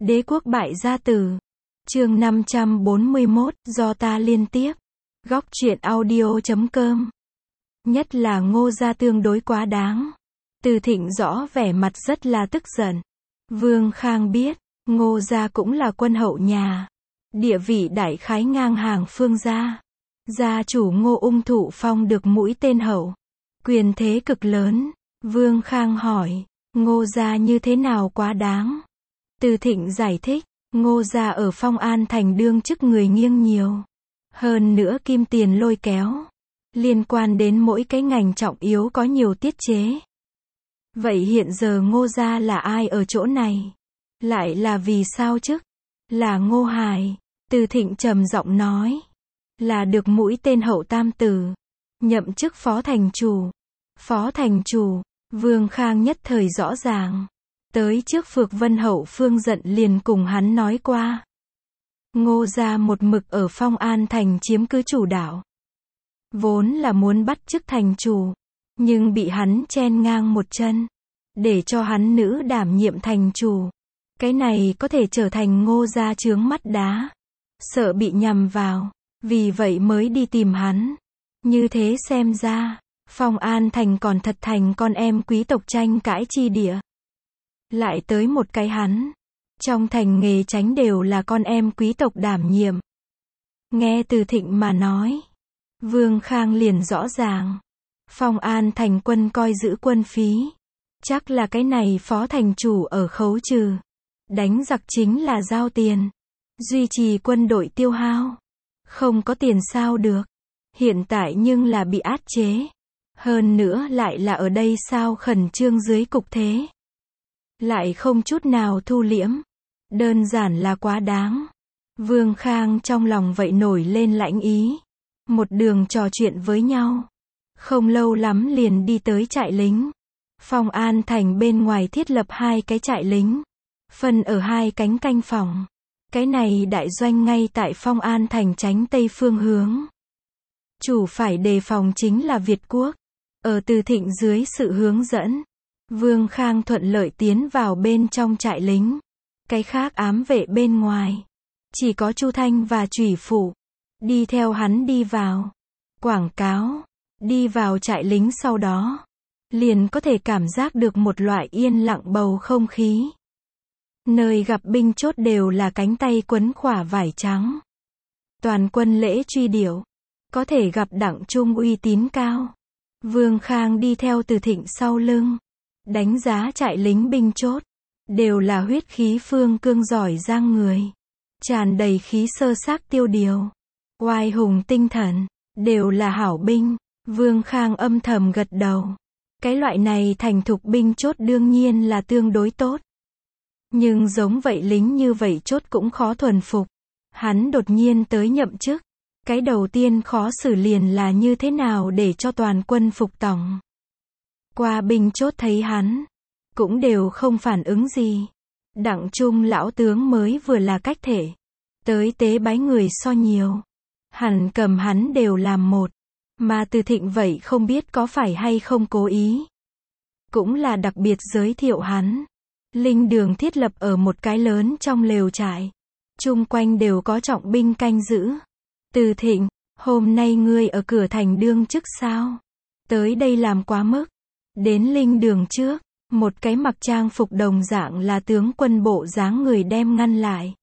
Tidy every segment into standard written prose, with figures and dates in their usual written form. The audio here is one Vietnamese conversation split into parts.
Đế quốc bại gia tử. Chương 541, do ta liên tiếp. Góc truyện audio.com. Nhất là Ngô gia tương đối quá đáng. Từ Thịnh rõ vẻ mặt rất là tức giận. Vương Khang biết, Ngô gia cũng là quân hậu nhà. Địa vị đại khái ngang hàng Phương gia. Gia chủ Ngô Ung thụ phong được mũi tên hậu. Quyền thế cực lớn. Vương Khang hỏi, Ngô gia như thế nào quá đáng? Từ Thịnh giải thích, Ngô gia ở Phong An thành đương chức người nghiêng nhiều. Hơn nữa kim tiền lôi kéo. Liên quan đến mỗi cái ngành trọng yếu có nhiều tiết chế. Vậy hiện giờ Ngô gia là ai ở chỗ này? Lại là vì sao chứ? Là Ngô Hải. Từ Thịnh trầm giọng nói. Là được mũi tên hậu tam tử. Nhậm chức phó thành chủ. Phó thành chủ. Vương Khang nhất thời rõ ràng. Tới trước Phược Vân hậu Phương giận liền cùng hắn nói qua. Ngô gia một mực ở Phong An thành chiếm cứ chủ đạo. Vốn là muốn bắt chức thành chủ. Nhưng bị hắn chen ngang một chân. Để cho hắn nữ đảm nhiệm thành chủ. Cái này có thể trở thành Ngô gia chướng mắt đá. Sợ bị nhằm vào. Vì vậy mới đi tìm hắn. Như thế xem ra, Phong An thành còn thật thành con em quý tộc tranh cãi chi địa. Lại tới một cái hắn. Trong thành nghề tránh đều là con em quý tộc đảm nhiệm. Nghe Từ Thịnh mà nói. Vương Khang liền rõ ràng. Phong An thành quân coi giữ quân phí. Chắc là cái này phó thành chủ ở khấu trừ. Đánh giặc chính là giao tiền. Duy trì quân đội tiêu hao. Không có tiền sao được. Hiện tại nhưng là bị áp chế. Hơn nữa lại là ở đây sao khẩn trương dưới cục thế. Lại không chút nào thu liễm. Đơn giản là quá đáng. Vương Khang trong lòng vậy nổi lên lãnh ý. Một đường trò chuyện với nhau. Không lâu lắm liền đi tới trại lính. Phong An thành bên ngoài thiết lập 2 cái trại lính. Phân ở 2 cánh canh phòng. Cái này đại doanh ngay tại Phong An thành tránh tây phương hướng. Chủ phải đề phòng chính là Việt quốc. Ở Từ Thịnh dưới sự hướng dẫn. Vương Khang thuận lợi tiến vào bên trong trại lính. Cái khác ám vệ bên ngoài. Chỉ có Chu Thanh và Chủy Phụ. Đi theo hắn đi vào. Quảng cáo. Đi vào trại lính sau đó. Liền có thể cảm giác được một loại yên lặng bầu không khí. Nơi gặp binh chốt đều là cánh tay quấn khỏa vải trắng. Toàn quân lễ truy điệu. Có thể gặp đặng trung uy tín cao. Vương Khang đi theo Từ Thịnh sau lưng. Đánh giá trại lính binh chốt. Đều là huyết khí phương cương giỏi giang người. Tràn đầy khí sơ xác tiêu điều. Oai hùng tinh thần. Đều là hảo binh. Vương Khang âm thầm gật đầu. Cái loại này thành thục binh chốt đương nhiên là tương đối tốt. Nhưng giống vậy lính như vậy chốt cũng khó thuần phục. Hắn đột nhiên tới nhậm chức. Cái đầu tiên khó xử liền là như thế nào để cho toàn quân phục tòng. Qua binh chốt thấy hắn. Cũng đều không phản ứng gì. Đặng trung lão tướng mới vừa là cách thể. Tới tế bái người so nhiều. Hẳn cầm hắn đều làm một. Mà Từ Thịnh vậy không biết có phải hay không cố ý. Cũng là đặc biệt giới thiệu hắn. Linh đường thiết lập ở một cái lớn trong lều trại. Chung quanh đều có trọng binh canh giữ. Từ Thịnh, hôm nay ngươi ở cửa thành đương chức sao? Tới đây làm quá mức. Đến linh đường trước, một cái mặc trang phục đồng dạng là tướng quân bộ dáng người đem ngăn lại.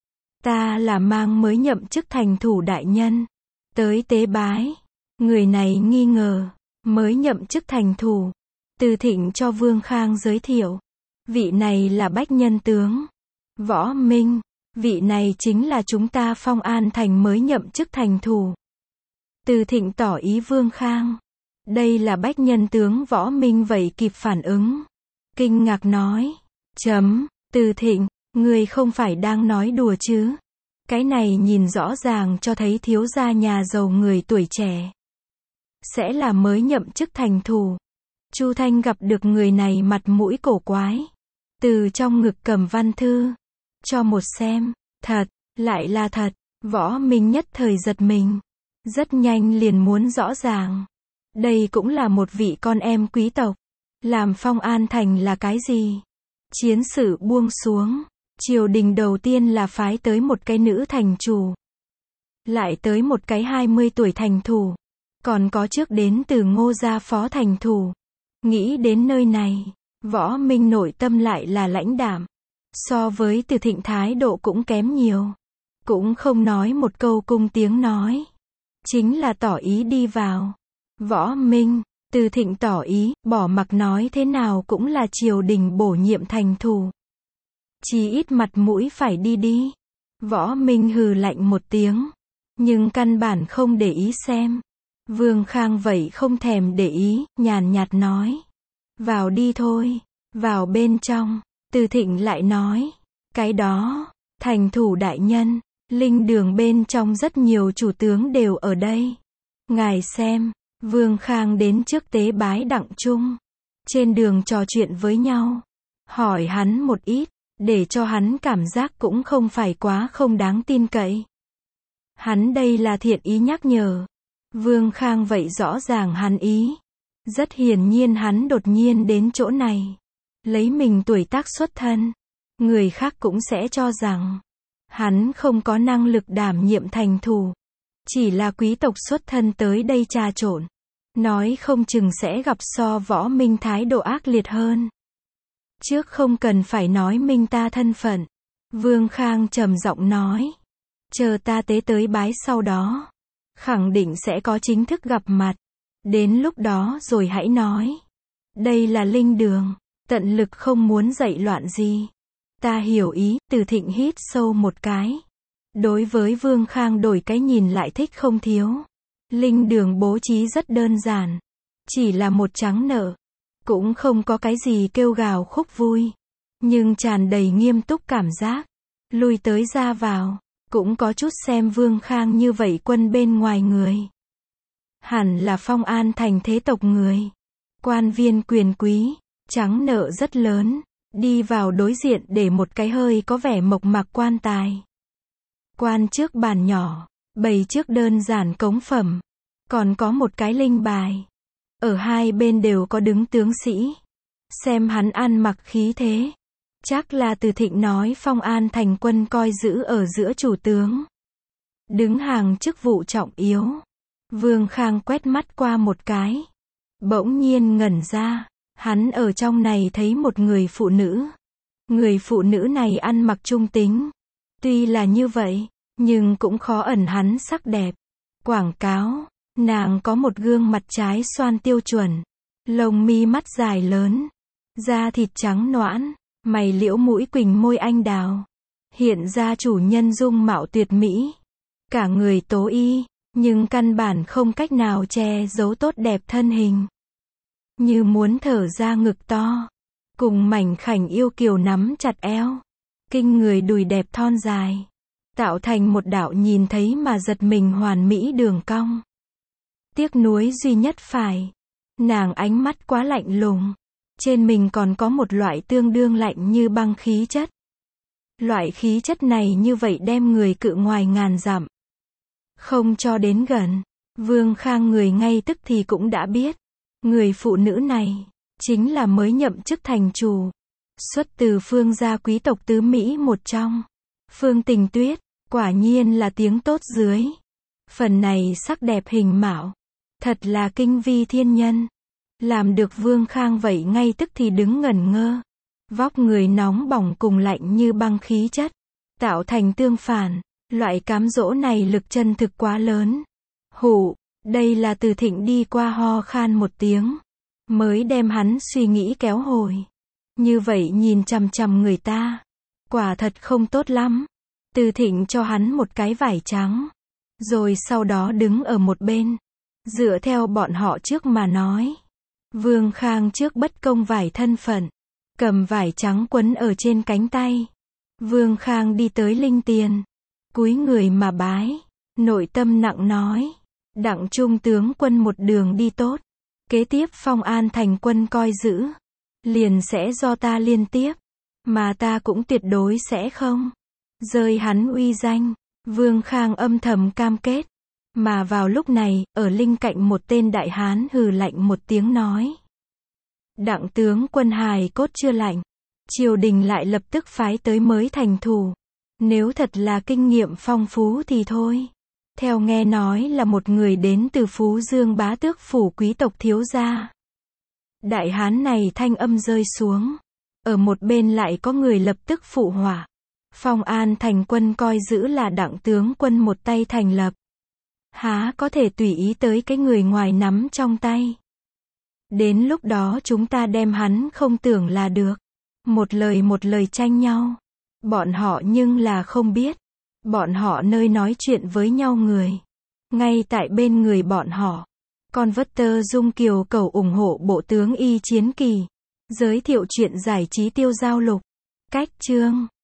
Ta là mang mới nhậm chức thành thủ đại nhân. Tới tế bái. Người này nghi ngờ. Mới nhậm chức thành thủ. Từ Thịnh cho Vương Khang giới thiệu. Vị này là Bách Nhân tướng. Võ Minh. Vị này chính là chúng ta Phong An thành mới nhậm chức thành thủ. Từ Thịnh tỏ ý Vương Khang. Đây là Bách Nhân tướng Võ Minh vậy kịp phản ứng. Kinh ngạc nói. Từ Thịnh, người không phải đang nói đùa chứ. Cái này nhìn rõ ràng cho thấy thiếu gia nhà giàu người tuổi trẻ. Sẽ là mới nhậm chức thành thủ. Chu Thanh gặp được người này mặt mũi cổ quái. Từ trong ngực cầm văn thư. Cho một xem. Thật, lại là thật. Võ Minh nhất thời giật mình. Rất nhanh liền muốn rõ ràng. Đây cũng là một vị con em quý tộc. Làm Phong An thành là cái gì? Chiến sự buông xuống. Triều đình đầu tiên là phái tới một cái nữ thành chủ. Lại tới một cái 20 tuổi thành thủ. Còn có trước đến từ Ngô gia phó thành thủ. Nghĩ đến nơi này, Võ Minh nội tâm lại là lãnh đạm. So với Từ Thịnh thái độ cũng kém nhiều. Cũng không nói một câu cung tiếng nói. Chính là tỏ ý đi vào. Võ Minh, Từ Thịnh tỏ ý, bỏ mặc nói thế nào cũng là triều đình bổ nhiệm thành thủ. Chí ít mặt mũi phải đi đi. Võ Minh hừ lạnh một tiếng. Nhưng căn bản không để ý xem. Vương Khang vậy không thèm để ý, nhàn nhạt nói. Vào đi thôi. Vào bên trong. Từ Thịnh lại nói. Cái đó, thành thủ đại nhân, linh đường bên trong rất nhiều chủ tướng đều ở đây. Ngài xem, Vương Khang đến trước tế bái Đặng Trung. Trên đường trò chuyện với nhau. Hỏi hắn một ít, để cho hắn cảm giác cũng không phải quá không đáng tin cậy. Hắn đây là thiện ý nhắc nhở. Vương Khang vậy rõ ràng hắn ý. Rất hiển nhiên hắn đột nhiên đến chỗ này. Lấy mình tuổi tác xuất thân. Người khác cũng sẽ cho rằng hắn không có năng lực đảm nhiệm thành thủ. Chỉ là quý tộc xuất thân tới đây trà trộn. Nói không chừng sẽ gặp so Võ Minh thái độ ác liệt hơn. Trước không cần phải nói minh ta thân phận. Vương Khang trầm giọng nói. Chờ ta tế tới bái sau đó. Khẳng định sẽ có chính thức gặp mặt. Đến lúc đó rồi hãy nói. Đây là linh đường. Tận lực không muốn dậy loạn gì. Ta hiểu ý. Từ Thịnh hít sâu một cái. Đối với Vương Khang đổi cái nhìn lại thích không thiếu. Linh đường bố trí rất đơn giản. Chỉ là một trắng nợ. Cũng không có cái gì kêu gào khúc vui. Nhưng tràn đầy nghiêm túc cảm giác. Lui tới ra vào. Cũng có chút xem Vương Khang như vậy quân bên ngoài người. Hẳn là Phong An thành thế tộc người. Quan viên quyền quý. Trắng nợ rất lớn. Đi vào đối diện để một cái hơi có vẻ mộc mạc quan tài. Quan trước bàn nhỏ. Bày trước đơn giản cống phẩm. Còn có một cái linh bài. Ở hai bên đều có đứng tướng sĩ. Xem hắn ăn mặc khí thế. Chắc là Từ Thịnh nói Phong An thành quân coi giữ ở giữa chủ tướng. Đứng hàng chức vụ trọng yếu. Vương Khang quét mắt qua một cái. Bỗng nhiên ngẩn ra. Hắn ở trong này thấy một người phụ nữ. Người phụ nữ này ăn mặc trung tính. Tuy là như vậy, nhưng cũng khó ẩn hắn sắc đẹp. Quảng cáo. Nàng có một gương mặt trái xoan tiêu chuẩn. Lông mi mắt dài lớn. Da thịt trắng nõn. Mày liễu mũi quỳnh môi anh đào. Hiện ra chủ nhân dung mạo tuyệt mỹ. Cả người tố y. Nhưng căn bản không cách nào che giấu tốt đẹp thân hình. Như muốn thở ra ngực to. Cùng mảnh khảnh yêu kiều nắm chặt eo. Kinh người đùi đẹp thon dài. Tạo thành một đạo nhìn thấy mà giật mình hoàn mỹ đường cong. Tiếc nuối duy nhất phải. Nàng ánh mắt quá lạnh lùng. Trên mình còn có một loại tương đương lạnh như băng khí chất. Loại khí chất này như vậy đem người cự ngoài ngàn dặm. Không cho đến gần. Vương Khang người ngay tức thì cũng đã biết. Người phụ nữ này. Chính là mới nhậm chức thành chủ. Xuất từ Phương gia quý tộc tứ Mỹ một trong. Phương Tình Tuyết. Quả nhiên là tiếng tốt dưới. Phần này sắc đẹp hình mạo. Thật là kinh vi thiên nhân. Làm được Vương Khang vậy ngay tức thì đứng ngẩn ngơ. Vóc người nóng bỏng cùng lạnh như băng khí chất. Tạo thành tương phản. Loại cám dỗ này lực chân thực quá lớn. Hụ, đây là Từ Thịnh đi qua ho khan một tiếng. Mới đem hắn suy nghĩ kéo hồi. Như vậy nhìn chằm chằm người ta. Quả thật không tốt lắm. Từ Thịnh cho hắn một cái vải trắng. Rồi sau đó đứng ở một bên. Dựa theo bọn họ trước mà nói. Vương Khang trước bất công vải thân phận. Cầm vải trắng quấn ở trên cánh tay. Vương Khang đi tới linh tiền. Cúi người mà bái. Nội tâm nặng nói. Đặng trung tướng quân một đường đi tốt. Kế tiếp Phong An thành quân coi giữ. Liền sẽ do ta liên tiếp. Mà ta cũng tuyệt đối sẽ không rơi hắn uy danh. Vương Khang âm thầm cam kết. Mà vào lúc này, ở linh cạnh một tên đại hán hừ lạnh một tiếng nói. Đặng tướng quân hài cốt chưa lạnh. triều đình lại lập tức phái tới mới thành thủ. Nếu thật là kinh nghiệm phong phú thì thôi. Theo nghe nói là một người đến từ Phú Dương bá tước phủ quý tộc thiếu gia. Đại hán này thanh âm rơi xuống. Ở một bên lại có người lập tức phụ họa. Phong An thành quân coi giữ là đặng tướng quân một tay thành lập. Há có thể tùy ý tới cái người ngoài nắm trong tay. Đến lúc đó chúng ta đem hắn không tưởng là được. Một lời tranh nhau. Bọn họ nhưng là không biết. Bọn họ nơi nói chuyện với nhau người. Ngay tại bên người bọn họ. Con vất tơ Dung Kiều cầu ủng hộ bộ tướng Y Chiến Kỳ. Giới thiệu chuyện giải trí tiêu giao lục. Cách chương